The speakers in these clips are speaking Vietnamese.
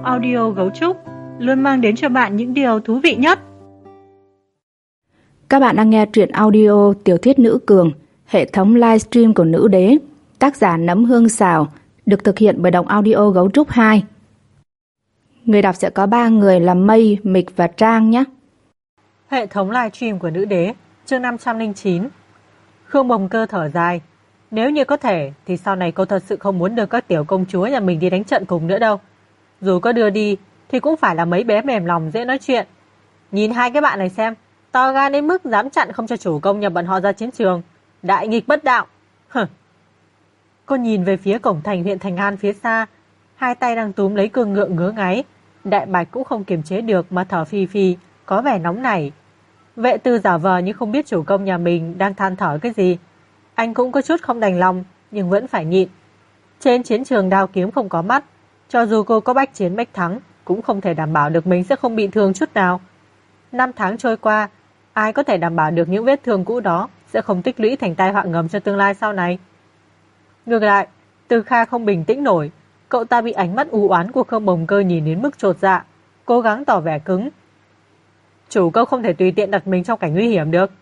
Giọng audio Gấu Trúc luôn mang đến cho bạn những điều thú vị nhất. Các bạn đang nghe truyện audio Tiểu thuyết Nữ Cường, hệ thống livestream của Nữ Đế, tác giả Nấm Hương Xào, được thực hiện bởi Đọc Audio Gấu Trúc 2. Người đọc sẽ có 3 người là Mây, Mịch và Trang nhé. Hệ thống livestream của Nữ Đế, chương 509. Khương Bồng Cơ thở dài. Nếu như có thể thì sau này cô thật sự không muốn đưa các tiểu công chúa nhà mình đi đánh trận cùng nữa đâu. Dù có đưa đi thì cũng phải là mấy bé mềm lòng dễ nói chuyện. Nhìn hai cái bạn này xem, to gan đến mức dám chặn không cho chủ công nhà bọn họ ra chiến trường. Đại nghịch bất đạo. Cô nhìn về phía cổng thành huyện Thành An phía xa, hai tay đang túm lấy cương ngựa ngứa ngáy. Đại Bạch cũng không kiềm chế được mà thở phì phì, có vẻ nóng nảy. Vệ Tư giả vờ như không biết chủ công nhà mình đang than thở cái gì. Anh cũng có chút không đành lòng, nhưng vẫn phải nhịn. Trên chiến trường đao kiếm không có mắt, cho dù cô có bách chiến bách thắng, cũng không thể đảm bảo được mình sẽ không bị thương chút nào. 5 tháng trôi qua, ai có thể đảm bảo được những vết thương cũ đó sẽ không tích lũy thành tai họa ngầm cho tương lai sau này. Ngược lại, Từ Kha không bình tĩnh nổi, cậu ta bị ánh mắt u oán của Khương Bồng Cơ nhìn đến mức chột dạ, cố gắng tỏ vẻ cứng. Chủ công không thể tùy tiện đặt mình trong cảnh nguy hiểm được.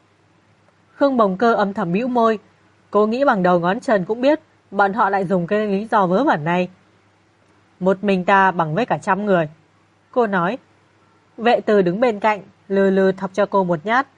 Khương Bồng Cơ âm thầm bĩu môi, cô nghĩ bằng đầu ngón chân cũng biết bọn họ lại dùng cái lý do vớ vẩn này. Một mình ta bằng với cả 100 người, cô nói. Vệ Từ đứng bên cạnh, lừ lừ thọc cho cô một nhát.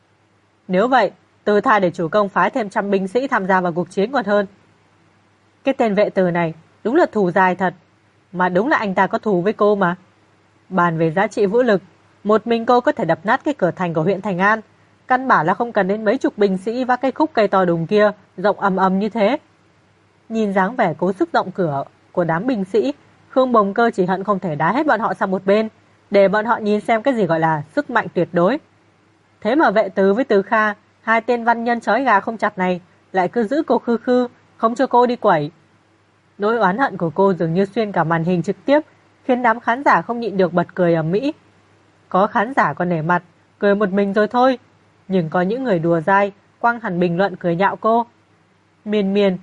Nếu vậy, Từ tha để chủ công phái thêm 100 binh sĩ tham gia vào cuộc chiến còn hơn. Cái tên Vệ Từ này đúng là thù dài thật, mà đúng là anh ta có thù với cô mà. Bàn về giá trị vũ lực, một mình cô có thể đập nát cái cửa thành của huyện Thành An, căn bản là không cần đến mấy chục binh sĩ và cây khúc cây to đùng kia rộng ầm ầm như thế. Nhìn dáng vẻ cố sức rộng cửa của đám binh sĩ, Khương Bồng Cơ chỉ hận không thể đá hết bọn họ sang một bên, để bọn họ nhìn xem cái gì gọi là sức mạnh tuyệt đối. Thế mà Vệ Tứ với Từ Kha, hai tên văn nhân trói gà không chặt này, lại cứ giữ cô khư khư, không cho cô đi quẩy. Nỗi oán hận của cô dường như xuyên cả màn hình trực tiếp, khiến đám khán giả không nhịn được bật cười ầm ĩ. Có khán giả còn nể mặt, cười một mình rồi thôi, nhưng có những người đùa dai, quăng hẳn bình luận cười nhạo cô. Miên miên,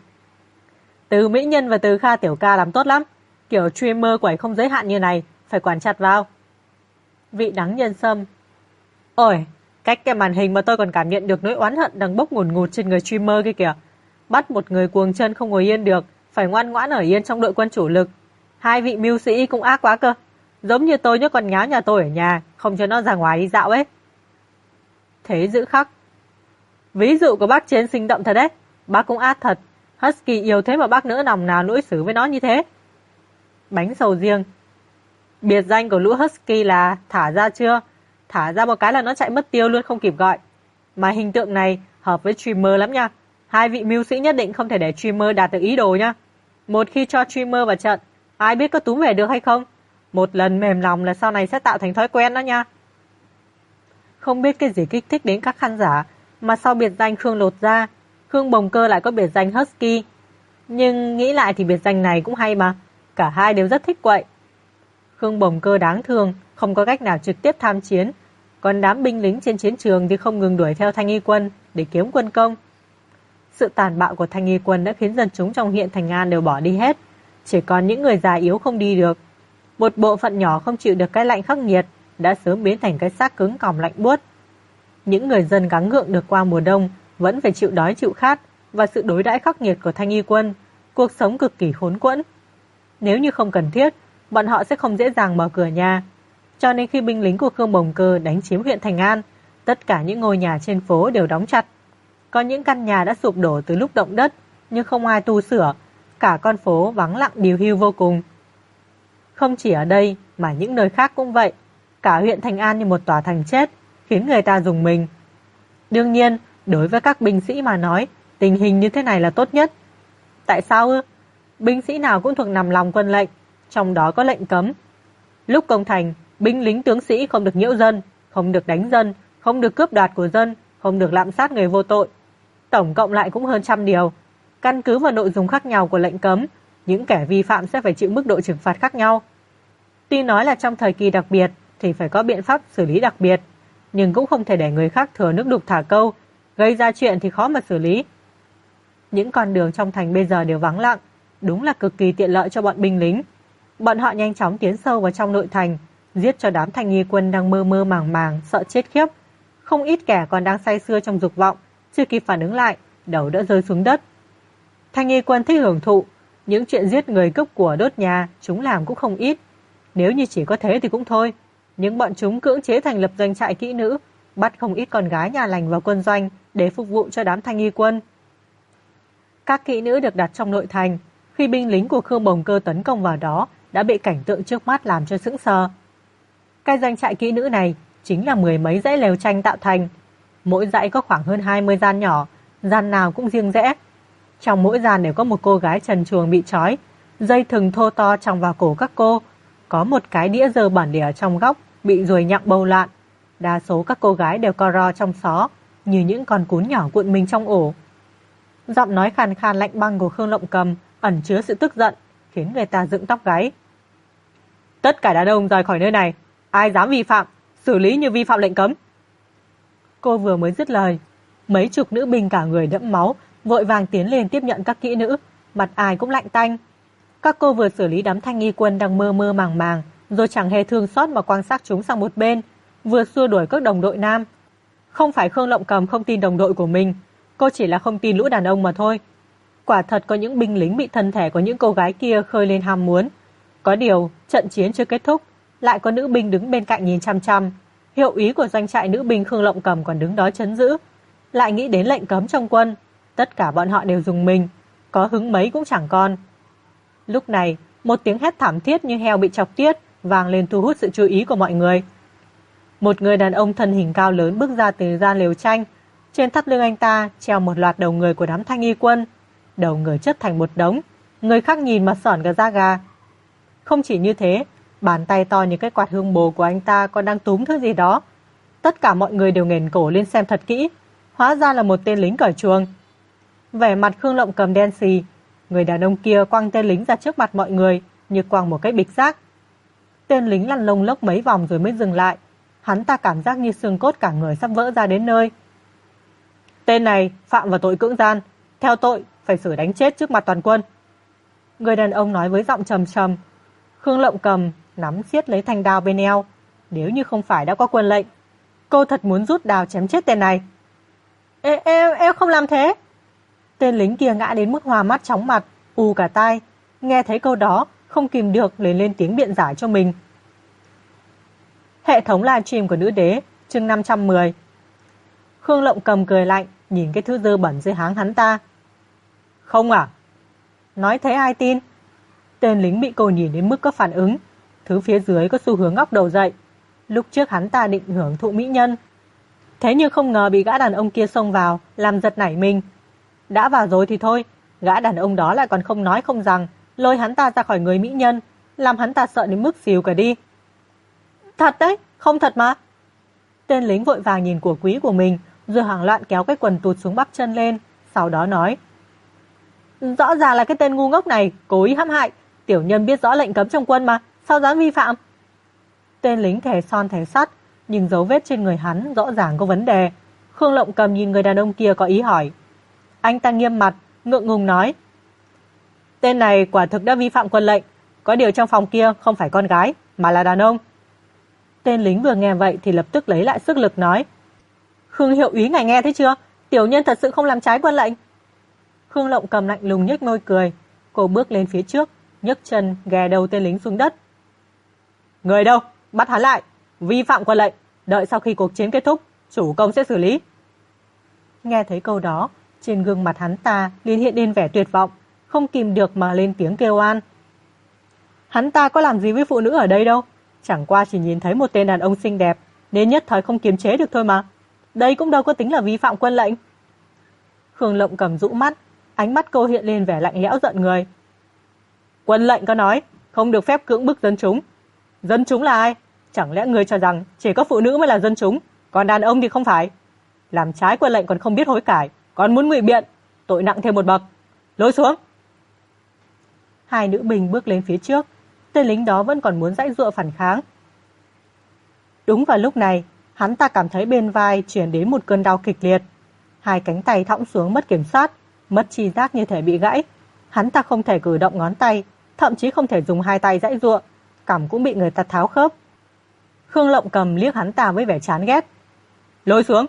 Từ mỹ nhân và Từ Kha tiểu ca làm tốt lắm, kiểu streamer quẩy không giới hạn như này, phải quản chặt vào. Vị Đắng Nhân Sâm, ôi, cách cái màn hình mà tôi còn cảm nhận được nỗi oán hận đang bốc ngùn ngụt trên người streamer kia kìa. Bắt một người cuồng chân không ngồi yên được, phải ngoan ngoãn ở yên trong đội quân chủ lực. Hai vị mưu sĩ cũng ác quá cơ, giống như tôi nhớ con ngáo nhà tôi ở nhà, không cho nó ra ngoài đi dạo ấy. Thế Giữ Khắc, ví dụ của bác Chiến sinh động thật đấy, bác cũng ác thật. Husky yêu thế mà bác nỡ lòng nào đối xử với nó như thế. Bánh Sầu Riêng, biệt danh của lũ Husky là thả ra chưa, thả ra một cái là nó chạy mất tiêu luôn không kịp gọi. Mà hình tượng này hợp với streamer lắm nha. Hai vị mưu sĩ nhất định không thể để streamer đạt được ý đồ nha. Một khi cho streamer vào trận, ai biết có túm về được hay không. Một lần mềm lòng là sau này sẽ tạo thành thói quen đó nha. Không biết cái gì kích thích đến các khán giả, mà sau biệt danh Khương lột ra, Khương Bồng Cơ lại có biệt danh Husky. Nhưng nghĩ lại thì biệt danh này cũng hay mà, cả hai đều rất thích quậy. Khương Bồng Cơ đáng thương, không có cách nào trực tiếp tham chiến, còn đám binh lính trên chiến trường thì không ngừng đuổi theo Thanh Y quân để kiếm quân công. Sự tàn bạo của Thanh Y quân đã khiến dân chúng trong huyện Thành An đều bỏ đi hết, chỉ còn những người già yếu không đi được. Một bộ phận nhỏ không chịu được cái lạnh khắc nghiệt đã sớm biến thành cái xác cứng còng lạnh buốt. Những người dân gắng gượng được qua mùa đông vẫn phải chịu đói chịu khát và sự đối đãi khắc nghiệt của Thanh Y quân, cuộc sống cực kỳ khốn quẫn. Nếu như không cần thiết, bọn họ sẽ không dễ dàng mở cửa nhà. Cho nên khi binh lính của Khương Bồng Cơ đánh chiếm huyện Thành An, tất cả những ngôi nhà trên phố đều đóng chặt. Có những căn nhà đã sụp đổ từ lúc động đất, nhưng không ai tu sửa, cả con phố vắng lặng điều hưu vô cùng. Không chỉ ở đây mà những nơi khác cũng vậy, cả huyện Thành An như một tòa thành chết, khiến người ta rùng mình. Đương nhiên, đối với các binh sĩ mà nói, tình hình như thế này là tốt nhất. Tại sao ư? Binh sĩ nào cũng thuộc nằm lòng quân lệnh, trong đó có lệnh cấm. Lúc công thành, binh lính tướng sĩ không được nhiễu dân, không được đánh dân, không được cướp đoạt của dân, không được lạm sát người vô tội. Tổng cộng lại cũng hơn 100 điều. Căn cứ vào nội dung khác nhau của lệnh cấm, những kẻ vi phạm sẽ phải chịu mức độ trừng phạt khác nhau. Tuy nói là trong thời kỳ đặc biệt thì phải có biện pháp xử lý đặc biệt, nhưng cũng không thể để người khác thừa nước đục thả câu, gây ra chuyện thì khó mà xử lý. Những con đường trong thành bây giờ đều vắng lặng, đúng là cực kỳ tiện lợi cho bọn binh lính. Bọn họ nhanh chóng tiến sâu vào trong nội thành, giết cho đám thanh nghi quân đang mơ mơ màng màng, sợ chết khiếp. Không ít kẻ còn đang say sưa trong dục vọng, chưa kịp phản ứng lại, đầu đã rơi xuống đất. Thanh nghi quân thích hưởng thụ, những chuyện giết người cướp của đốt nhà chúng làm cũng không ít. Nếu như chỉ có thế thì cũng thôi, nhưng bọn chúng cưỡng chế thành lập doanh trại kỹ nữ, bắt không ít con gái nhà lành vào quân doanh để phục vụ cho đám thanh nghi quân. Các kỹ nữ được đặt trong nội thành, khi binh lính của Khương Bồng Cơ tấn công vào đó đã bị cảnh tượng trước mắt làm cho sững sờ. Cái doanh trại kỹ nữ này chính là 10 mấy dãy lều tranh tạo thành. Mỗi dãy có khoảng hơn 20 gian nhỏ, gian nào cũng riêng rẽ. Trong mỗi gian đều có một cô gái trần truồng bị trói, dây thừng thô to chòng vào cổ các cô. Có một cái đĩa dơ bẩn để ở trong góc, bị ruồi nhặng bầu loạn. Đa số các cô gái đều co ro trong xó, như những con cún nhỏ cuộn mình trong ổ. Giọng nói khàn khàn lạnh băng của Khương Lộng Cầm ẩn chứa sự tức giận, khiến người ta dựng tóc gáy. Tất cả đàn ông rời khỏi nơi này, ai dám vi phạm, xử lý như vi phạm lệnh cấm. Cô vừa mới dứt lời, mấy chục nữ binh cả người đẫm máu vội vàng tiến lên tiếp nhận các kỹ nữ, mặt ai cũng lạnh tanh. Các cô vừa xử lý đám thanh nghi quân đang mơ mơ màng màng, rồi chẳng hề thương xót mà quăng xác chúng sang một bên, vừa xua đuổi các đồng đội nam. Không phải Khương Lộng Cầm không tin đồng đội của mình, cô chỉ là không tin lũ đàn ông mà thôi. Quả thật có những binh lính bị thân thể của những cô gái kia khơi lên ham muốn. Có điều, trận chiến chưa kết thúc, lại có nữ binh đứng bên cạnh nhìn chăm chăm. Hiệu úy của doanh trại nữ binh Khương Lộng Cầm còn đứng đó trấn giữ, lại nghĩ đến lệnh cấm trong quân. Tất cả bọn họ đều dùng mình, có hứng mấy cũng chẳng còn. Lúc này, một tiếng hét thảm thiết như heo bị chọc tiết vang lên thu hút sự chú ý của mọi người. Một người đàn ông thân hình cao lớn bước ra từ gian lều tranh. Trên thắt lưng anh ta treo một loạt đầu người của đám thanh nghi quân. Đầu người chất thành một đống, người khác nhìn mà sởn cả da gà. Không chỉ như thế, bàn tay to như cái quạt hương bồ của anh ta còn đang túm thứ gì đó. Tất cả mọi người đều nghển cổ lên xem thật kỹ, hóa ra là một tên lính cởi chuồng. Vẻ mặt Khương Lộng Cầm đen xì, người đàn ông kia quăng tên lính ra trước mặt mọi người như quăng một cái bịch rác. Tên lính lăn lông lốc mấy vòng rồi mới dừng lại. Hắn ta cảm giác như xương cốt cả người sắp vỡ ra đến nơi. Tên này phạm vào tội cưỡng gian, theo tội phải xử đánh chết trước mặt toàn quân. Người đàn ông nói với giọng trầm trầm. Khương Lộng Cầm nắm siết lấy thanh đao bên eo. Nếu như không phải đã có quân lệnh, cô thật muốn rút đao chém chết tên này. Em không làm thế. Tên lính kia ngã đến mức hoa mắt chóng mặt, ù cả tai. Nghe thấy câu đó, không kìm được lên tiếng biện giải cho mình. Hệ thống livestream của Nữ Đế, chương 510. Khương Lộng Cầm cười lạnh, nhìn cái thứ dơ bẩn dưới háng hắn ta. Không à? Nói thế ai tin? Tên lính bị cô nhìn đến mức có phản ứng. Thứ phía dưới có xu hướng ngóc đầu dậy. Lúc trước hắn ta định hưởng thụ mỹ nhân. Thế nhưng không ngờ bị gã đàn ông kia xông vào, làm giật nảy mình. Đã vào rồi thì thôi, gã đàn ông đó lại còn không nói không rằng, lôi hắn ta ra khỏi người mỹ nhân, làm hắn ta sợ đến mức xìu cả đi. Thật đấy, không thật mà. Tên lính vội vàng nhìn của quý của mình, rồi hoảng loạn kéo cái quần tụt xuống bắp chân lên, sau đó nói. Rõ ràng là cái tên ngu ngốc này cố ý hãm hại, tiểu nhân biết rõ lệnh cấm trong quân mà, sao dám vi phạm? Tên lính thề son thề sắt, nhưng dấu vết trên người hắn rõ ràng có vấn đề. Khương Lộng Cầm nhìn người đàn ông kia có ý hỏi. Anh ta nghiêm mặt, ngượng ngùng nói. Tên này quả thực đã vi phạm quân lệnh, có điều trong phòng kia không phải con gái, mà là đàn ông. Tên lính vừa nghe vậy thì lập tức lấy lại sức lực nói. Khương hiệu úy ngài nghe thấy chưa? Tiểu nhân thật sự không làm trái quân lệnh. Khương Lộng Cầm lạnh lùng nhếch môi cười. Cô bước lên phía trước, nhấc chân ghè đầu tên lính xuống đất. Người đâu? Bắt hắn lại. Vi phạm quân lệnh. Đợi sau khi cuộc chiến kết thúc, chủ công sẽ xử lý. Nghe thấy câu đó, trên gương mặt hắn ta liền hiện lên vẻ tuyệt vọng, không kìm được mà lên tiếng kêu oan. Hắn ta có làm gì với phụ nữ ở đây đâu, chẳng qua chỉ nhìn thấy một tên đàn ông xinh đẹp nên nhất thời không kiềm chế được thôi mà. Đây cũng đâu có tính là vi phạm quân lệnh. Khương Lộng Cầm rũ mắt, ánh mắt cô hiện lên vẻ lạnh lẽo giận người. Quân lệnh có nói không được phép cưỡng bức dân chúng. Dân chúng là ai? Chẳng lẽ người cho rằng chỉ có phụ nữ mới là dân chúng, còn đàn ông thì không phải? Làm trái quân lệnh còn không biết hối cải, còn muốn ngụy biện, tội nặng thêm một bậc. Lôi xuống. Hai nữ binh bước lên phía trước, tên lính đó vẫn còn muốn giãy giụa phản kháng. Đúng vào lúc này, hắn ta cảm thấy bên vai truyền đến một cơn đau kịch liệt. Hai cánh tay thõng xuống mất kiểm soát, mất tri giác như thể bị gãy. Hắn ta không thể cử động ngón tay, thậm chí không thể dùng hai tay giãy giụa, cằm cũng bị người ta tháo khớp. Khương Lộng Cầm liếc hắn ta với vẻ chán ghét. Lôi xuống.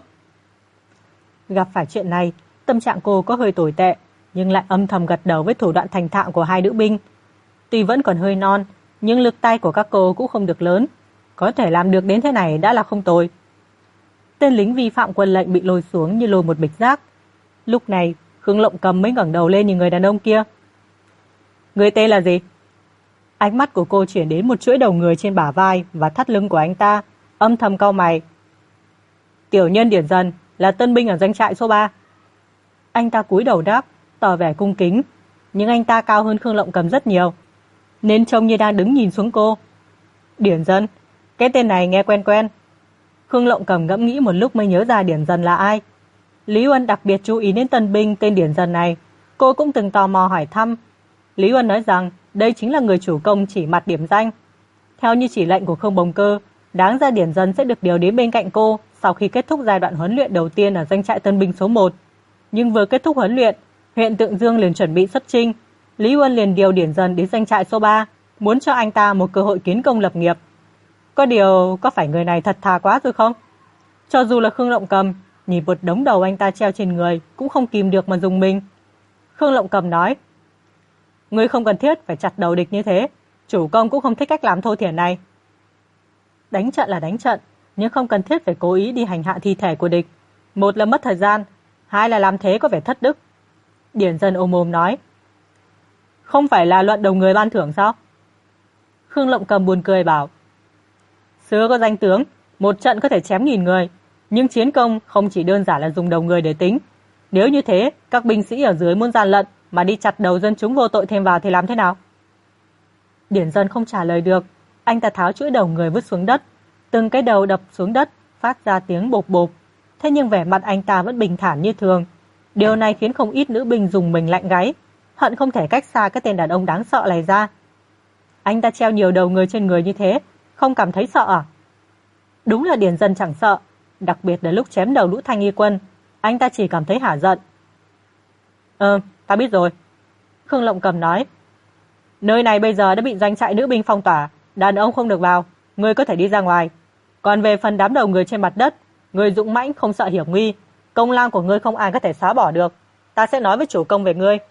Gặp phải chuyện này, tâm trạng cô có hơi tồi tệ, nhưng lại âm thầm gật đầu với thủ đoạn thành thạo của hai nữ binh. Tuy vẫn còn hơi non, nhưng lực tay của các cô cũng không được lớn, có thể làm được đến thế này đã là không tồi. Tên lính vi phạm quân lệnh bị lôi xuống như lôi một bịch rác. Lúc này, Khương Lộng Cầm mới ngẩng đầu lên nhìn người đàn ông kia. Người tên là gì? Ánh mắt của cô chuyển đến một chuỗi đầu người trên bả vai và thắt lưng của anh ta, âm thầm cau mày. Tiểu nhân Điển Dần, là tân binh ở doanh trại số 3. Anh ta cúi đầu đáp, tỏ vẻ cung kính, nhưng anh ta cao hơn Khương Lộng Cầm rất nhiều, nên trông như đang đứng nhìn xuống cô. Điển Dần, cái tên này nghe quen quen. Khương Lộng Cầm ngẫm nghĩ một lúc mới nhớ ra Điển Dần là ai. Lý Uân đặc biệt chú ý đến tân binh tên Điển Dần này, cô cũng từng tò mò hỏi thăm. Lý Uân nói rằng đây chính là người chủ công chỉ mặt điểm danh. Theo như chỉ lệnh của Khương Bồng Cơ, đáng ra Điển Dần sẽ được điều đến bên cạnh cô sau khi kết thúc giai đoạn huấn luyện đầu tiên ở doanh trại tân binh số 1. Nhưng vừa kết thúc huấn luyện, huyện Tượng Dương liền chuẩn bị xuất chinh. Lý Uân liền điều Điển Dần đến doanh trại số 3, muốn cho anh ta một cơ hội kiến công lập nghiệp. Có điều, có phải người này thật thà quá rồi không? Cho dù là Khương Lộng Cầm, nhìn một đống đầu anh ta treo trên người cũng không kìm được mà dùng mình. Khương Lộng Cầm nói, ngươi không cần thiết phải chặt đầu địch như thế, chủ công cũng không thích cách làm thô thiển này. Đánh trận là đánh trận, nhưng không cần thiết phải cố ý đi hành hạ thi thể của địch. Một là mất thời gian, hai là làm thế có vẻ thất đức. Điển Dần ôm mồm nói, không phải là luận đầu người ban thưởng sao? Khương Lộng Cầm buồn cười bảo, xưa có danh tướng, một trận có thể chém 1000 người, nhưng chiến công không chỉ đơn giản là dùng đầu người để tính. Nếu như thế, các binh sĩ ở dưới muốn gian lận mà đi chặt đầu dân chúng vô tội thêm vào thì làm thế nào? Điển Dần không trả lời được, anh ta tháo chuỗi đầu người vứt xuống đất, từng cái đầu đập xuống đất, phát ra tiếng bộp bộp. Thế nhưng vẻ mặt anh ta vẫn bình thản như thường. Điều này khiến không ít nữ binh dùng mình lạnh gáy, hận không thể cách xa cái tên đàn ông đáng sợ này ra. Anh ta treo nhiều đầu người trên người như thế, không cảm thấy sợ à? Đúng là Điển Dần chẳng sợ, đặc biệt là lúc chém đầu lũ thanh y quân, anh ta chỉ cảm thấy hả giận. Ta biết rồi. Khương Lộng Cầm nói, nơi này bây giờ đã bị doanh trại nữ binh phong tỏa, đàn ông không được vào, ngươi có thể đi ra ngoài. Còn về phần đám đầu người trên mặt đất, ngươi dũng mãnh không sợ hiểm nguy, công lao của ngươi không ai có thể xóa bỏ được, ta sẽ nói với chủ công về ngươi.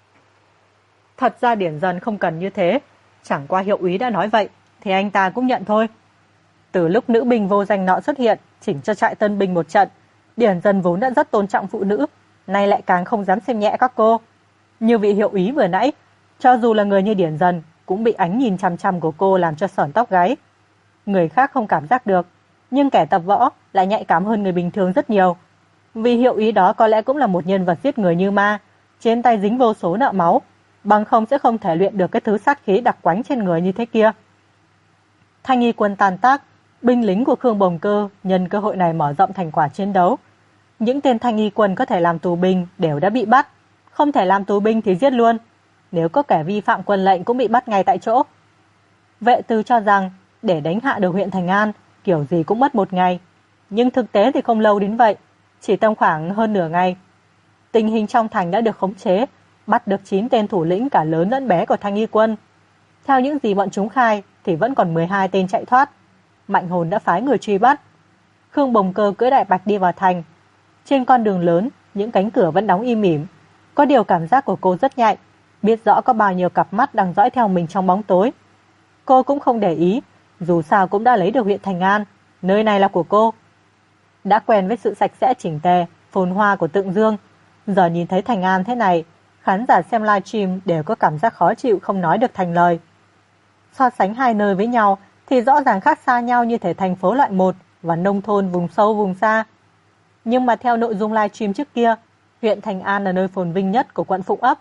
Thật ra Điển Dần không cần như thế, chẳng qua hiệu úy đã nói vậy thì anh ta cũng nhận thôi. Từ lúc nữ binh vô danh nọ xuất hiện chỉnh cho trại tân binh một trận, Điển Dần vốn đã rất tôn trọng phụ nữ, nay lại càng không dám xem nhẹ các cô. Như vị hiệu úy vừa nãy, cho dù là người như Điển Dần cũng bị ánh nhìn chằm chằm của cô làm cho sởn tóc gáy. Người khác không cảm giác được, nhưng kẻ tập võ lại nhạy cảm hơn người bình thường rất nhiều. Vì hiệu úy đó có lẽ cũng là một nhân vật giết người như ma, trên tay dính vô số nợ máu, bằng không sẽ không thể luyện được cái thứ sát khí đặc quánh trên người như thế kia. Thanh y quân tan tác, binh lính của Khương Bồng Cơ nhân cơ hội này mở rộng thành quả chiến đấu. Những tên thanh y quân có thể làm tù binh đều đã bị bắt, không thể làm tù binh thì giết luôn. Nếu có kẻ vi phạm quân lệnh cũng bị bắt ngay tại chỗ. Vệ tư cho rằng để đánh hạ được huyện Thành An kiểu gì cũng mất 1 ngày, nhưng thực tế thì không lâu đến vậy, chỉ tầm khoảng hơn nửa ngày. Tình hình trong thành đã được khống chế, bắt được 9 tên thủ lĩnh cả lớn lẫn bé của thanh y quân. Theo những gì bọn chúng khai thì vẫn còn 12 tên chạy thoát. Mạnh Hồn đã phái người truy bắt. Khương Bồng Cơ cưỡi đại bạch đi vào thành. Trên con đường lớn, những cánh cửa vẫn đóng im mỉm. Có điều cảm giác của cô rất nhạy, biết rõ có bao nhiêu cặp mắt đang dõi theo mình trong bóng tối. Cô cũng không để ý, dù sao cũng đã lấy được huyện Thành An, nơi này là của cô. Đã quen với sự sạch sẽ chỉnh tề, phồn hoa của Tượng Dương, giờ nhìn thấy Thành An thế này, khán giả xem livestream đều có cảm giác khó chịu không nói được thành lời. So sánh hai nơi với nhau thì rõ ràng khác xa nhau như thể thành phố loại 1 và nông thôn vùng sâu vùng xa. Nhưng mà theo nội dung livestream trước kia, huyện Thành An là nơi phồn vinh nhất của quận Phụng Ấp.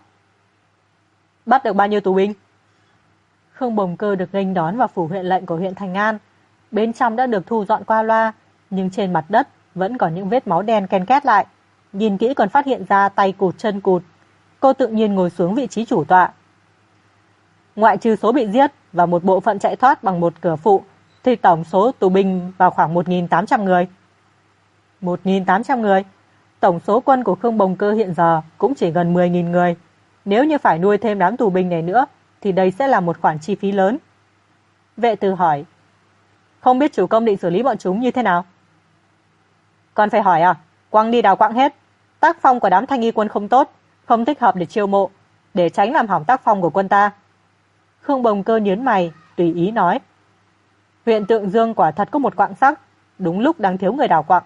Bắt được bao nhiêu tù binh? Khương Bồng Cơ được nghênh đón vào phủ huyện lệnh của huyện Thành An. Bên trong đã được thu dọn qua loa, nhưng trên mặt đất vẫn còn những vết máu đen ken két lại. Nhìn kỹ còn phát hiện ra tay cụt chân cụt. Cô tự nhiên ngồi xuống vị trí chủ tọa. Ngoại trừ số bị giết và một bộ phận chạy thoát bằng một cửa phụ, thì tổng số tù binh vào khoảng 1.800 người. 1.800 người? Tổng số quân của Khương Bồng Cơ hiện giờ cũng chỉ gần 10.000 người. Nếu như phải nuôi thêm đám tù binh này nữa, thì đây sẽ là một khoản chi phí lớn. Vệ Từ hỏi, không biết chủ công định xử lý bọn chúng như thế nào? Còn phải hỏi à? Quăng đi đào quạng hết. Tác phong của đám thanh y quân không tốt, không thích hợp để chiêu mộ, để tránh làm hỏng tác phong của quân ta. Khương Bồng Cơ nhướng mày, tùy ý nói, huyện Tượng Dương quả thật có một quạng sắc, đúng lúc đang thiếu người đào quạng.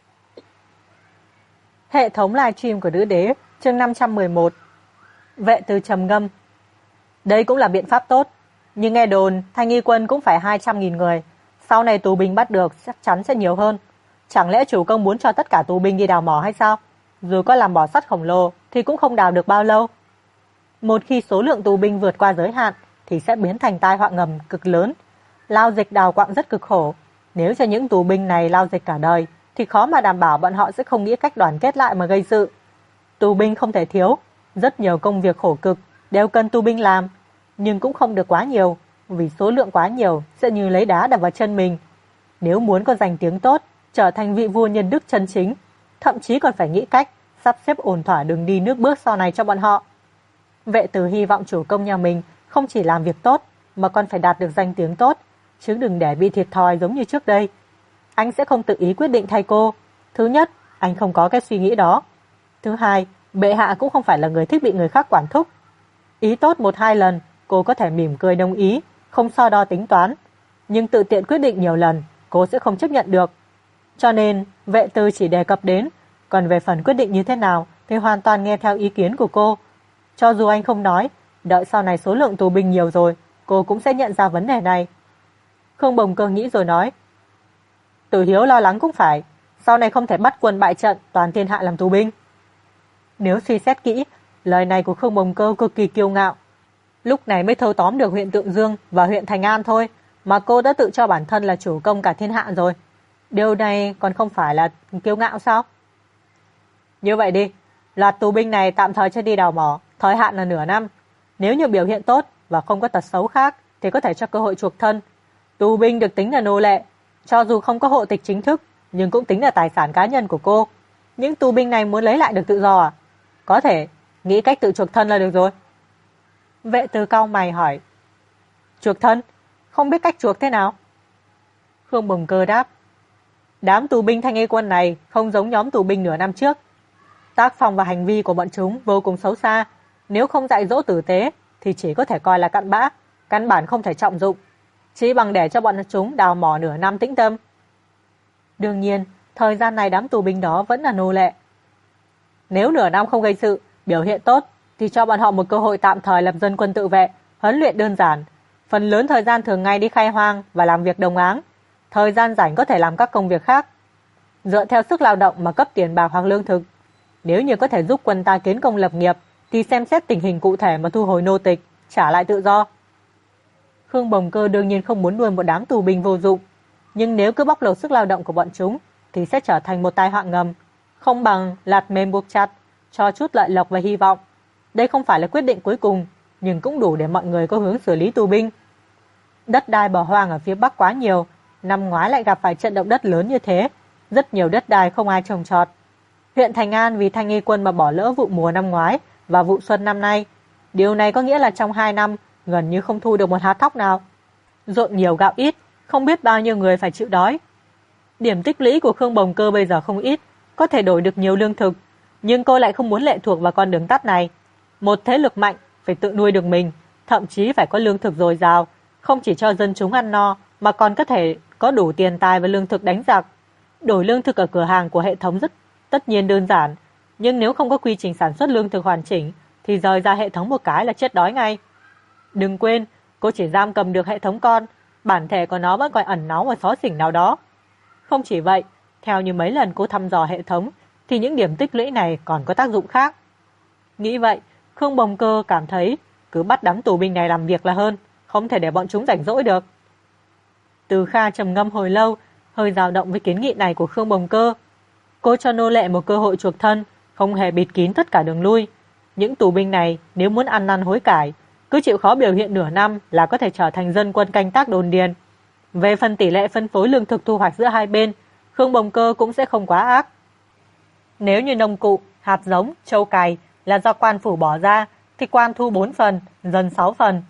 Hệ thống livestream của Nữ Đế, chương 511. Vệ Từ trầm ngâm, đây cũng là biện pháp tốt, nhưng nghe đồn thanh y quân cũng phải 200.000 người, sau này tù binh bắt được chắc chắn sẽ nhiều hơn. Chẳng lẽ chủ công muốn cho tất cả tù binh đi đào mỏ hay sao? Dù có làm mỏ sắt khổng lồ thì cũng không đào được bao lâu. Một khi số lượng tù binh vượt qua giới hạn thì sẽ biến thành tai họa ngầm cực lớn. Lao dịch đào quạng rất cực khổ. Nếu cho những tù binh này lao dịch cả đời thì khó mà đảm bảo bọn họ sẽ không nghĩ cách đoàn kết lại mà gây sự. Tù binh không thể thiếu, rất nhiều công việc khổ cực đều cần tù binh làm, nhưng cũng không được quá nhiều, vì số lượng quá nhiều sẽ như lấy đá đập vào chân mình. Nếu muốn có danh tiếng tốt, trở thành vị vua nhân đức chân chính, thậm chí còn phải nghĩ cách sắp xếp ổn thỏa đường đi nước bước sau này cho bọn họ. Vệ Từ hy vọng chủ công nhà mình không chỉ làm việc tốt mà còn phải đạt được danh tiếng tốt, chứ đừng để bị thiệt thòi giống như trước đây. Anh sẽ không tự ý quyết định thay cô. Thứ nhất, anh không có cái suy nghĩ đó. Thứ hai, bệ hạ cũng không phải là người thích bị người khác quản thúc. Ý tốt 1-2 lần, cô có thể mỉm cười đồng ý, không so đo tính toán. Nhưng tự tiện quyết định nhiều lần, cô sẽ không chấp nhận được. Cho nên, Vệ Từ chỉ đề cập đến, còn về phần quyết định như thế nào thì hoàn toàn nghe theo ý kiến của cô. Cho dù anh không nói, đợi sau này số lượng tù binh nhiều rồi, cô cũng sẽ nhận ra vấn đề này. Khương Bồng Cơ nghĩ rồi nói, Từ Hiếu lo lắng cũng phải, sau này không thể bắt quân bại trận toàn thiên hạ làm tù binh. Nếu suy xét kỹ, lời này của Khương Bồng Cơ cực kỳ kiêu ngạo. Lúc này mới thâu tóm được huyện Tượng Dương và huyện Thành An thôi, mà cô đã tự cho bản thân là chủ công cả thiên hạ rồi. Điều này còn không phải là kiêu ngạo sao? Như vậy đi, loạt tù binh này tạm thời cho đi đào mỏ, thời hạn là nửa năm. Nếu như biểu hiện tốt và không có tật xấu khác thì có thể cho cơ hội chuộc thân. Tù binh được tính là nô lệ, cho dù không có hộ tịch chính thức nhưng cũng tính là tài sản cá nhân của cô. Những tù binh này muốn lấy lại được tự do à? Có thể, nghĩ cách tự chuộc thân là được rồi. Vệ Từ cau mày hỏi, chuộc thân? Không biết cách chuộc thế nào? Khương Bồng Cơ đáp, đám tù binh thanh y quân này không giống nhóm tù binh nửa năm trước. Tác phong và hành vi của bọn chúng vô cùng xấu xa. Nếu không dạy dỗ tử tế thì chỉ có thể coi là cặn bã, căn bản không thể trọng dụng. Chỉ bằng để cho bọn chúng đào mỏ nửa năm tĩnh tâm. Đương nhiên, thời gian này đám tù binh đó vẫn là nô lệ. Nếu nửa năm không gây sự, biểu hiện tốt thì cho bọn họ một cơ hội tạm thời lập dân quân tự vệ, huấn luyện đơn giản. Phần lớn thời gian thường ngày đi khai hoang và làm việc đồng áng. Thời gian rảnh có thể làm các công việc khác. Dựa theo sức lao động mà cấp tiền bạc hoặc lương thực. Nếu như có thể giúp quân ta kiến công lập nghiệp thì xem xét tình hình cụ thể mà thu hồi nô tịch, trả lại tự do. Khương Bồng Cơ đương nhiên không muốn nuôi một đám tù binh vô dụng, nhưng nếu cứ bóc lột sức lao động của bọn chúng thì sẽ trở thành một tai họa ngầm, không bằng lạt mềm buộc chặt, cho chút lợi lộc và hy vọng. Đây không phải là quyết định cuối cùng, nhưng cũng đủ để mọi người có hướng xử lý tù binh. Đất đai bỏ hoang ở phía Bắc quá nhiều, năm ngoái lại gặp phải trận động đất lớn như thế, rất nhiều đất đai không ai trồng trọt. Huyện Thành An vì thanh y quân mà bỏ lỡ vụ mùa năm ngoái và vụ xuân năm nay. Điều này có nghĩa là trong 2 năm gần như không thu được một hạt thóc nào. Rộn nhiều gạo ít, không biết bao nhiêu người phải chịu đói. Điểm tích lũy của Khương Bồng Cơ bây giờ không ít, có thể đổi được nhiều lương thực, nhưng cô lại không muốn lệ thuộc vào con đường tắt này. Một thế lực mạnh phải tự nuôi được mình, thậm chí phải có lương thực dồi dào, không chỉ cho dân chúng ăn no mà còn có thể có đủ tiền tài và lương thực đánh giặc. Đổi lương thực ở cửa hàng của hệ thống tất nhiên đơn giản, nhưng nếu không có quy trình sản xuất lương thực hoàn chỉnh thì rời ra hệ thống một cái là chết đói ngay. Đừng quên, cô chỉ giam cầm được hệ thống con, bản thể của nó vẫn còn ẩn náu ở xó xỉnh nào đó. Không chỉ vậy, theo như mấy lần cô thăm dò hệ thống thì những điểm tích lũy này còn có tác dụng khác. Nghĩ vậy, Khương Bồng Cơ cảm thấy cứ bắt đám tù binh này làm việc là hơn, không thể để bọn chúng rảnh rỗi được. Từ Kha trầm ngâm hồi lâu, hơi dao động với kiến nghị này của Khương Bồng Cơ. Cô cho nô lệ một cơ hội chuộc thân, không hề bịt kín tất cả đường lui. Những tù binh này nếu muốn ăn năn hối cải, cứ chịu khó biểu hiện nửa năm là có thể trở thành dân quân canh tác đồn điền. Về phần tỷ lệ phân phối lương thực thu hoạch giữa hai bên, Khương Bồng Cơ cũng sẽ không quá ác. Nếu như nông cụ, hạt giống, trâu cày là do quan phủ bỏ ra, thì quan thu 4 phần, dân 6 phần.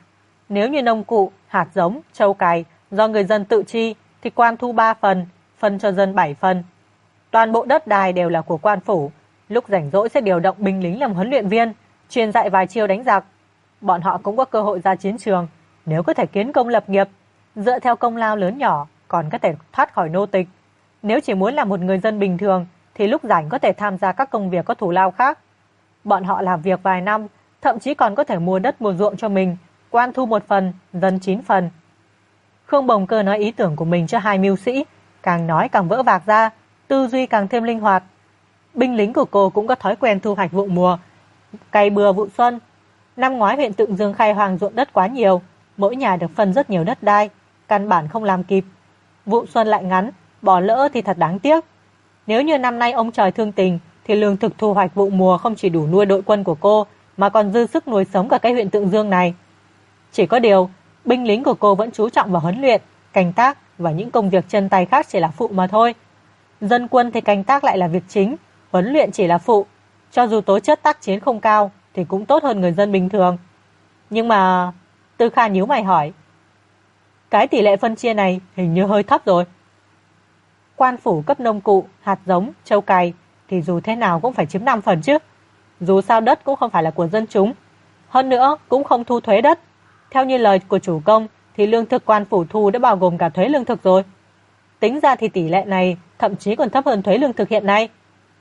Nếu như nông cụ, hạt giống, trâu cày do người dân tự chi thì quan thu 3 phần, phân cho dân 7 phần. Toàn bộ đất đai đều là của quan phủ, lúc rảnh rỗi sẽ điều động binh lính làm huấn luyện viên, truyền dạy vài chiêu đánh giặc. Bọn họ cũng có cơ hội ra chiến trường, nếu có thể kiến công lập nghiệp, dựa theo công lao lớn nhỏ còn có thể thoát khỏi nô tịch. Nếu chỉ muốn là một người dân bình thường thì lúc rảnh có thể tham gia các công việc có thù lao khác. Bọn họ làm việc vài năm, thậm chí còn có thể mua đất mua ruộng cho mình, quan thu 1 phần, dân 9 phần. Khương Bồng Cơ nói ý tưởng của mình cho hai mưu sĩ, càng nói càng vỡ vạc ra, tư duy càng thêm linh hoạt. Binh lính của cô cũng có thói quen thu hoạch vụ mùa, cày bừa vụ xuân. Năm ngoái huyện Tượng Dương khai hoang ruộng đất quá nhiều, mỗi nhà được phân rất nhiều đất đai, căn bản không làm kịp. Vụ xuân lại ngắn, bỏ lỡ thì thật đáng tiếc. Nếu như năm nay ông trời thương tình thì lương thực thu hoạch vụ mùa không chỉ đủ nuôi đội quân của cô mà còn dư sức nuôi sống cả cái huyện Tượng Dương này. Chỉ có điều, binh lính của cô vẫn chú trọng vào huấn luyện, canh tác và những công việc chân tay khác chỉ là phụ mà thôi. Dân quân thì canh tác lại là việc chính, huấn luyện chỉ là phụ. Cho dù tố chất tác chiến không cao thì cũng tốt hơn người dân bình thường. Nhưng mà... Tư Kha nhíu mày hỏi, cái tỷ lệ phân chia này hình như hơi thấp rồi. Quan phủ cấp nông cụ, hạt giống, trâu cày thì dù thế nào cũng phải chiếm 5 phần chứ. Dù sao đất cũng không phải là của dân chúng. Hơn nữa cũng không thu thuế đất. Theo như lời của chủ công thì lương thực quan phủ thu đã bao gồm cả thuế lương thực rồi. Tính ra thì tỷ lệ này thậm chí còn thấp hơn thuế lương thực hiện nay.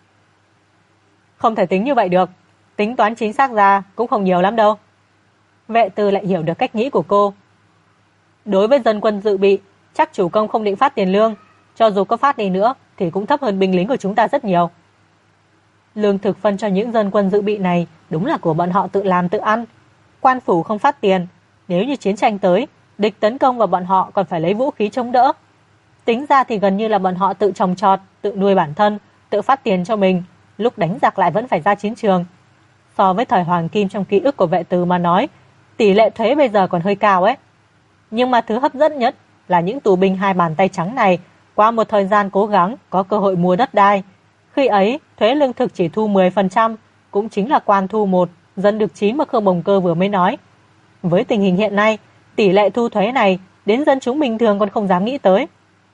Không thể tính như vậy được. Tính toán chính xác ra cũng không nhiều lắm đâu. Vệ Tư lại hiểu được cách nghĩ của cô. Đối với dân quân dự bị, chắc chủ công không định phát tiền lương. Cho dù có phát đi nữa thì cũng thấp hơn binh lính của chúng ta rất nhiều. Lương thực phân cho những dân quân dự bị này đúng là của bọn họ tự làm tự ăn. Quan phủ không phát tiền. Nếu như chiến tranh tới, địch tấn công và bọn họ còn phải lấy vũ khí chống đỡ. Tính ra thì gần như là bọn họ tự trồng trọt, tự nuôi bản thân, tự phát tiền cho mình. Lúc đánh giặc lại vẫn phải ra chiến trường. So với thời Hoàng Kim trong ký ức của Vệ Từ mà nói, tỷ lệ thuế bây giờ còn hơi cao ấy. Nhưng mà thứ hấp dẫn nhất là những tù binh hai bàn tay trắng này qua một thời gian cố gắng có cơ hội mua đất đai. Khi ấy, thuế lương thực chỉ thu 10%, cũng chính là quan thu 1, dân được 9 mà Khương Bồng Cơ vừa mới nói. Với tình hình hiện nay, tỷ lệ thu thuế này đến dân chúng bình thường còn không dám nghĩ tới.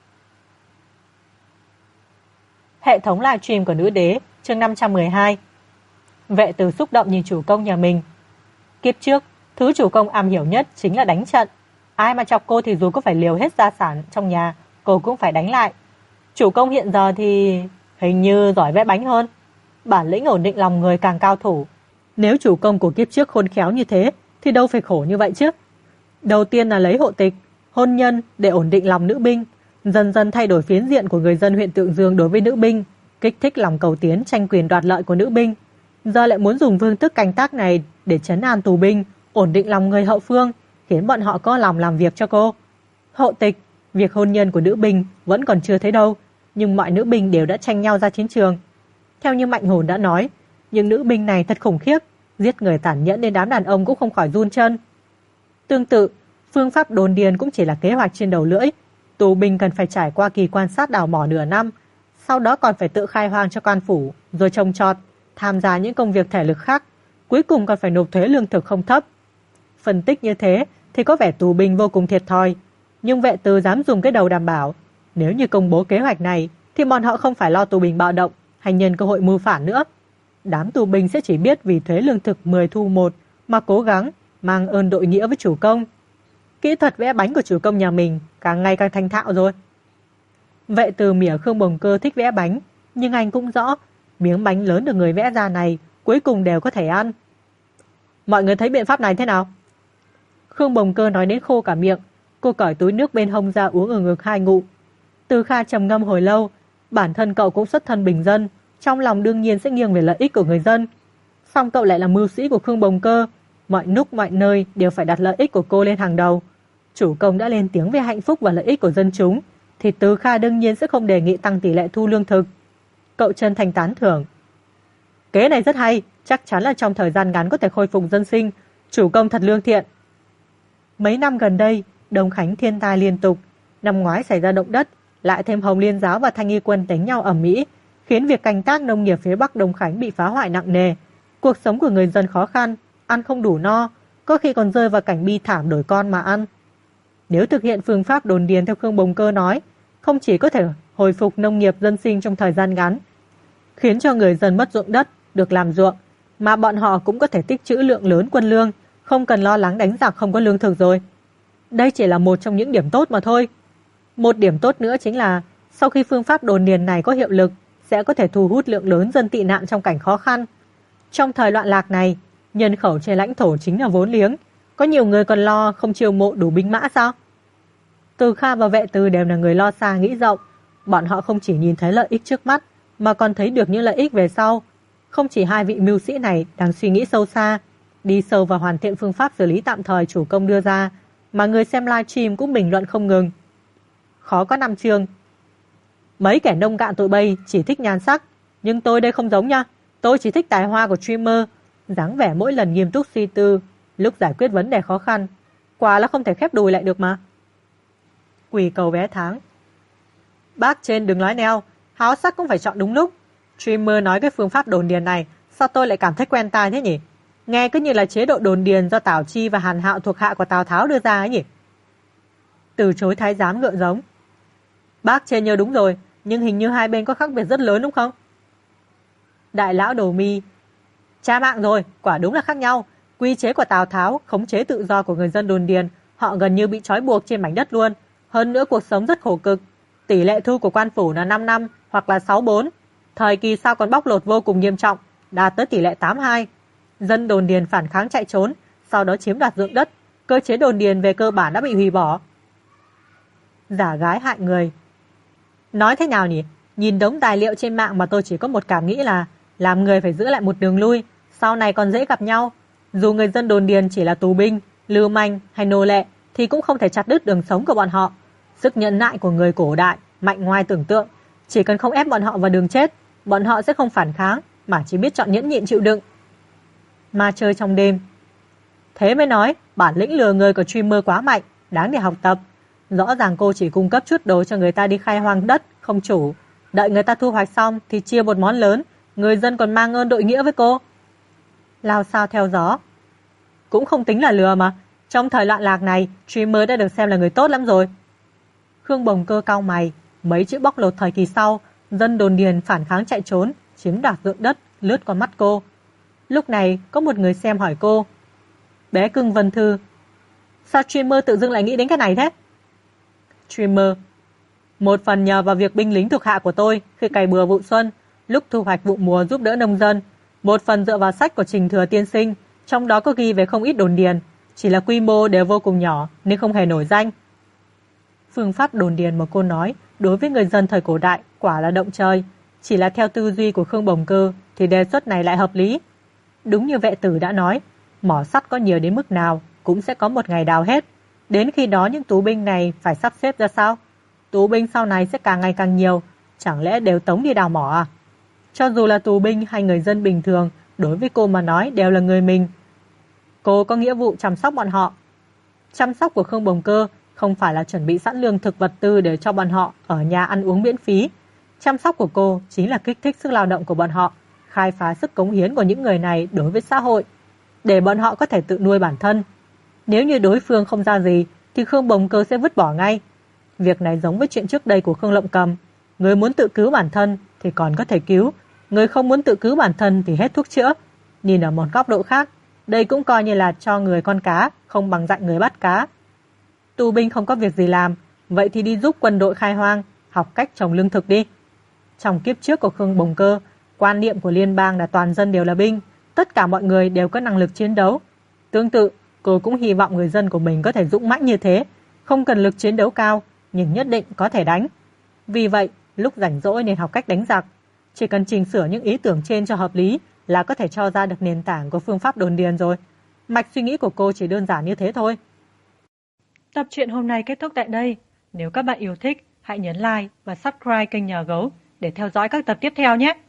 Hệ thống livestream của Nữ Đế, chương 512. Vệ Từ xúc động nhìn chủ công nhà mình. Kiếp trước, thứ chủ công am hiểu nhất chính là đánh trận. Ai mà chọc cô thì dù có phải liều hết gia sản trong nhà, cô cũng phải đánh lại. Chủ công hiện giờ thì hình như giỏi vẽ bánh hơn. Bản lĩnh ổn định lòng người càng cao thủ. Nếu chủ công của kiếp trước khôn khéo như thế thì đâu phải khổ như vậy chứ. Đầu tiên là lấy hộ tịch, hôn nhân để ổn định lòng nữ binh, dần dần thay đổi phiến diện của người dân huyện Tượng Dương đối với nữ binh, kích thích lòng cầu tiến tranh quyền đoạt lợi của nữ binh. Giờ lại muốn dùng phương thức canh tác này để trấn an tù binh, ổn định lòng người hậu phương, khiến bọn họ có lòng làm việc cho cô. Hộ tịch, việc hôn nhân của nữ binh vẫn còn chưa thấy đâu, nhưng mọi nữ binh đều đã tranh nhau ra chiến trường. Theo như Mạnh Hồn đã nói, những nữ binh này thật khủng khiếp, giết người tàn nhẫn đến đám đàn ông cũng không khỏi run chân. Tương tự, phương pháp đồn điền cũng chỉ là kế hoạch trên đầu lưỡi. Tù binh cần phải trải qua kỳ quan sát đào mỏ nửa năm, sau đó còn phải tự khai hoang cho quan phủ, rồi trồng trọt, tham gia những công việc thể lực khác, cuối cùng còn phải nộp thuế lương thực không thấp. Phân tích như thế thì có vẻ tù binh vô cùng thiệt thòi, nhưng Vệ Từ dám dùng cái đầu đảm bảo, nếu như công bố kế hoạch này thì bọn họ không phải lo tù binh bạo động hay nhân cơ hội mưu phản nữa. Đám tù binh sẽ chỉ biết vì thuế lương thực 10 thu 1 mà cố gắng mang ơn đội nghĩa với chủ công. Kỹ thuật vẽ bánh của chủ công nhà mình càng ngày càng thành thạo rồi. Vệ Từ mỉa Khương Bồng Cơ thích vẽ bánh, nhưng anh cũng rõ miếng bánh lớn được người vẽ ra này cuối cùng đều có thể ăn. Mọi người thấy biện pháp này thế nào? Khương Bồng Cơ nói đến khô cả miệng. Cô cởi túi nước bên hông ra uống ở ngực 2 ngụm. Từ Kha trầm ngâm hồi lâu. Bản thân cậu cũng xuất thân bình dân, trong lòng đương nhiên sẽ nghiêng về lợi ích của người dân. Song cậu lại là mưu sĩ của Khương Bồng Cơ, mọi lúc mọi nơi đều phải đặt lợi ích của cô lên hàng đầu. Chủ công đã lên tiếng về hạnh phúc và lợi ích của dân chúng, thì Từ Kha đương nhiên sẽ không đề nghị tăng tỷ lệ thu lương thực. Cậu chân thành tán thưởng. Kế này rất hay, chắc chắn là trong thời gian ngắn có thể khôi phục dân sinh. Chủ công thật lương thiện. Mấy năm gần đây, Đông Khánh thiên tai liên tục. Năm ngoái xảy ra động đất, lại thêm Hồng Liên giáo và Thanh Y quân đánh nhau ầm ĩ, khiến việc canh tác nông nghiệp phía Bắc Đông Khánh bị phá hoại nặng nề. Cuộc sống của người dân khó khăn, ăn không đủ no. có khi còn rơi vào cảnh bi thảm đổi con mà ăn. Nếu thực hiện phương pháp đồn điền theo Khương Bồng Cơ nói, không chỉ có thể hồi phục nông nghiệp dân sinh trong thời gian ngắn, khiến cho người dân mất ruộng đất, được làm ruộng, mà bọn họ cũng có thể tích trữ lượng lớn quân lương, không cần lo lắng đánh giặc không có lương thực rồi. Đây chỉ là một trong những điểm tốt mà thôi. Một điểm tốt nữa chính là sau khi phương pháp đồn điền này có hiệu lực, sẽ có thể thu hút lượng lớn dân tị nạn trong cảnh khó khăn. Trong thời loạn lạc này, nhân khẩu trên lãnh thổ chính là vốn liếng, có nhiều người còn lo không chiêu mộ đủ binh mã sao? Từ Kha và Vệ Từ đều là người lo xa nghĩ rộng, bọn họ không chỉ nhìn thấy lợi ích trước mắt, mà còn thấy được những lợi ích về sau. Không chỉ hai vị mưu sĩ này đang suy nghĩ sâu xa, đi sâu vào hoàn thiện phương pháp xử lý tạm thời chủ công đưa ra, mà người xem livestream cũng bình luận không ngừng. Khó có 5 chương. Mấy kẻ nông cạn tụi bay chỉ thích nhan sắc, nhưng tôi đây không giống nha. Tôi chỉ thích tài hoa của streamer, dáng vẻ mỗi lần nghiêm túc suy tư, lúc giải quyết vấn đề khó khăn, quả là không thể khép đùi lại được mà. Quỳ cầu vé tháng. Bác trên đừng nói neo, háo sắc cũng phải chọn đúng lúc. Streamer nói cái phương pháp đồn điền này, sao tôi lại cảm thấy quen tai thế nhỉ? Nghe cứ như là chế độ đồn điền do Tào Chi và Hàn Hạo thuộc hạ của Tào Tháo đưa ra ấy nhỉ? Từ chối thái giám ngựa giống. Bác trên nhớ đúng rồi, nhưng hình như hai bên có khác biệt rất lớn đúng không? Đại lão Đồ Mi. Cha mạng rồi, quả đúng là khác nhau. Quy chế của Tào Tháo khống chế tự do của người dân đồn điền, họ gần như bị trói buộc trên mảnh đất luôn. Hơn nữa cuộc sống rất khổ cực. Tỷ lệ thu của quan phủ là 5 năm hoặc là 6-4. Thời kỳ sau còn bóc lột vô cùng nghiêm trọng, đạt tới tỷ lệ 8-2. Dân đồn điền phản kháng chạy trốn, sau đó chiếm đoạt ruộng đất. Cơ chế đồn điền về cơ bản đã bị hủy bỏ. Giả gái hại người. Nói thế nào nhỉ? Nhìn đống tài liệu trên mạng mà tôi chỉ có một cảm nghĩ là làm người phải giữ lại một đường lui, sau này còn dễ gặp nhau. Dù người dân đồn điền chỉ là tù binh, lưu manh hay nô lệ thì cũng không thể chặt đứt đường sống của bọn họ. Sức nhẫn nại của người cổ đại mạnh ngoài tưởng tượng, chỉ cần không ép bọn họ vào đường chết, bọn họ sẽ không phản kháng mà chỉ biết chọn nhẫn nhịn chịu đựng. Ma chơi trong đêm. Thế mới nói bản lĩnh lừa người của streamer quá mạnh, đáng để học tập. Rõ ràng cô chỉ cung cấp chút đồ cho người ta đi khai hoang đất, không chủ. Đợi người ta thu hoạch xong thì chia một món lớn, người dân còn mang ơn đội nghĩa với cô. Lao sao theo gió. Cũng không tính là lừa mà. Trong thời loạn lạc này, streamer đã được xem là người tốt lắm rồi. Khương Bồng Cơ cau mày, mấy chữ bóc lột thời kỳ sau, dân đồn điền phản kháng chạy trốn, chiếm đoạt ruộng đất, lướt qua mắt cô. Lúc này, có một người xem hỏi cô. Bé cưng Vân Thư. Sao streamer tự dưng lại nghĩ đến cái này thế? Streamer. Một phần nhờ vào việc binh lính thuộc hạ của tôi khi cày bừa vụ xuân, lúc thu hoạch vụ mùa giúp đỡ nông dân. Một phần dựa vào sách của Trình Thừa tiên sinh, trong đó có ghi về không ít đồn điền, chỉ là quy mô đều vô cùng nhỏ nên không hề nổi danh. Phương pháp đồn điền mà cô nói đối với người dân thời cổ đại quả là động trời, chỉ là theo tư duy của Khương Bồng Cơ thì đề xuất này lại hợp lý. Đúng như Vệ Tử đã nói, mỏ sắt có nhiều đến mức nào cũng sẽ có một ngày đào hết. Đến khi đó những tù binh này phải sắp xếp ra sao? Tù binh sau này sẽ càng ngày càng nhiều, chẳng lẽ đều tống đi đào mỏ à? Cho dù là tù binh hay người dân bình thường, đối với cô mà nói đều là người mình. Cô có nghĩa vụ chăm sóc bọn họ. Chăm sóc của Khương Bồng Cơ không phải là chuẩn bị sẵn lương thực vật tư để cho bọn họ ở nhà ăn uống miễn phí. Chăm sóc của cô chính là kích thích sức lao động của bọn họ, khai phá sức cống hiến của những người này đối với xã hội, để bọn họ có thể tự nuôi bản thân. Nếu như đối phương không ra gì, thì Khương Bồng Cơ sẽ vứt bỏ ngay. Việc này giống với chuyện trước đây của Khương Lộng Cầm. Người muốn tự cứu bản thân thì còn có thể cứu, người không muốn tự cứu bản thân thì hết thuốc chữa. Nhìn ở một góc độ khác, đây cũng coi như là cho người con cá, không bằng dạy người bắt cá. Tù binh không có việc gì làm, vậy thì đi giúp quân đội khai hoang, học cách trồng lương thực đi. Trong kiếp trước của Khương Bồng Cơ, quan niệm của liên bang là toàn dân đều là binh, tất cả mọi người đều có năng lực chiến đấu. Tương tự, cô cũng hy vọng người dân của mình có thể dũng mãnh như thế, không cần lực chiến đấu cao, nhưng nhất định có thể đánh. Vì vậy, lúc rảnh rỗi nên học cách đánh giặc. Chỉ cần chỉnh sửa những ý tưởng trên cho hợp lý là có thể cho ra được nền tảng của phương pháp đồn điền rồi. Mạch suy nghĩ của cô chỉ đơn giản như thế thôi. Tập truyện hôm nay kết thúc tại đây. Nếu các bạn yêu thích, hãy nhấn like và subscribe kênh Nhà Gấu để theo dõi các tập tiếp theo nhé.